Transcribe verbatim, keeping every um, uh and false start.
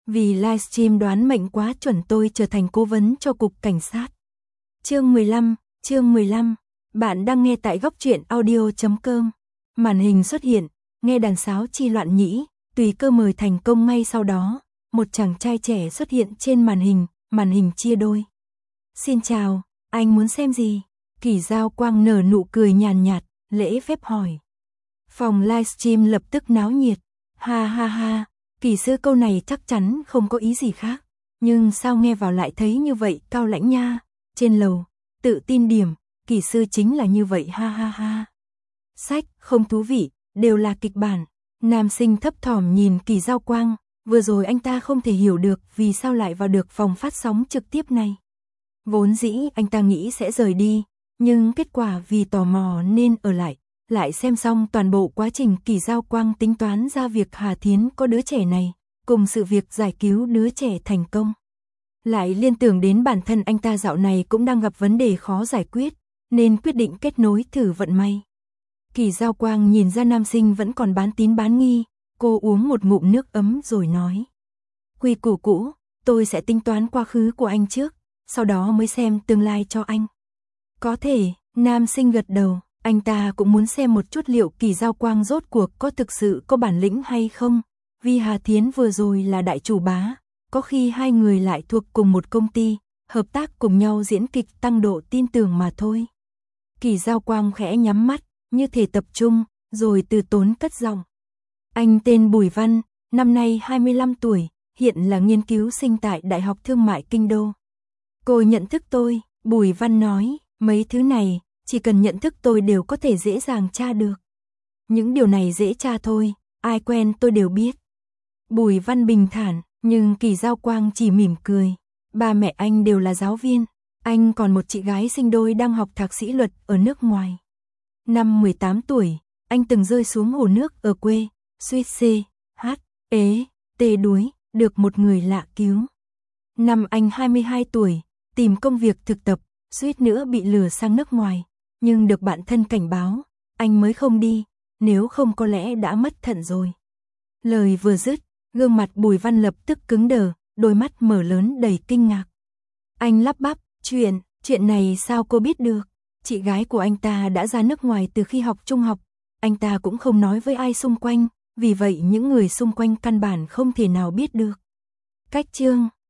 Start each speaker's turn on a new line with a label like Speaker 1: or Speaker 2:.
Speaker 1: Vì livestream đoán mệnh quá chuẩn tôi trở thành cố vấn cho cục cảnh sát. Chương mười lăm, chương mười lăm. Bạn đang nghe tại góc truyện audio chấm com. Màn hình xuất hiện, nghe đàn sáo chi loạn nhĩ, tùy cơ mời thành công ngay sau đó, một chàng trai trẻ xuất hiện trên màn hình, màn hình chia đôi. Xin chào, anh muốn xem gì? Kỷ Giao Quang nở nụ cười nhàn nhạt, lễ phép hỏi. Phòng livestream lập tức náo nhiệt. Ha ha ha, Kỷ sư câu này chắc chắn không có ý gì khác. Nhưng sao nghe vào lại thấy như vậy cao lãnh nha. Trên lầu, tự tin điểm, Kỷ sư chính là như vậy ha ha ha. Sách, không thú vị, đều là kịch bản. Nam sinh thấp thỏm nhìn Kỷ Giao Quang, vừa rồi anh ta không thể hiểu được vì sao lại vào được phòng phát sóng trực tiếp này. Vốn dĩ anh ta nghĩ sẽ rời đi, nhưng kết quả vì tò mò nên ở lại. Lại xem xong toàn bộ quá trình Kỷ Giao Quang tính toán ra việc Hà Thiến có đứa trẻ này, cùng sự việc giải cứu đứa trẻ thành công. Lại liên tưởng đến bản thân anh ta dạo này cũng đang gặp vấn đề khó giải quyết, nên quyết định kết nối thử vận may. Kỷ Giao Quang nhìn ra nam sinh vẫn còn bán tín bán nghi, cô uống một ngụm nước ấm rồi nói. Quy củ cũ, tôi sẽ tính toán quá khứ của anh trước, sau đó mới xem tương lai cho anh. Có thể, nam sinh gật đầu. Anh ta cũng muốn xem một chút liệu Kỷ Giao Quang rốt cuộc có thực sự có bản lĩnh hay không, vì Hà Thiến vừa rồi là đại chủ bá, có khi hai người lại thuộc cùng một công ty, hợp tác cùng nhau diễn kịch tăng độ tin tưởng mà thôi. Kỷ Giao Quang khẽ nhắm mắt, như thể tập trung, rồi từ tốn cất giọng. Anh tên Bùi Văn, năm nay hai mươi lăm tuổi, hiện là nghiên cứu sinh tại Đại học Thương mại Kinh Đô. Cô nhận thức tôi, Bùi Văn nói, mấy thứ này chỉ cần nhận thức tôi đều có thể dễ dàng tra được. Những điều này dễ tra thôi, ai quen tôi đều biết. Bùi Văn bình thản, nhưng Kỷ Giao Quang chỉ mỉm cười. Ba mẹ anh đều là giáo viên, anh còn một chị gái sinh đôi đang học thạc sĩ luật ở nước ngoài. Năm mười tám tuổi, anh từng rơi xuống hồ nước ở quê, suýt xê, hát, ế, tê đuối, được một người lạ cứu. Năm anh hai mươi hai tuổi, tìm công việc thực tập, suýt nữa bị lừa sang nước ngoài. Nhưng được bạn thân cảnh báo, anh mới không đi, nếu không có lẽ đã mất thận rồi. Lời vừa dứt, gương mặt Bùi Văn lập tức cứng đờ, đôi mắt mở lớn đầy kinh ngạc. Anh lắp bắp, chuyện, chuyện này sao cô biết được? Chị gái của anh ta đã ra nước ngoài từ khi học trung học, anh ta cũng không nói với ai xung quanh, vì vậy những người xung quanh căn bản không thể nào biết được. Cách chương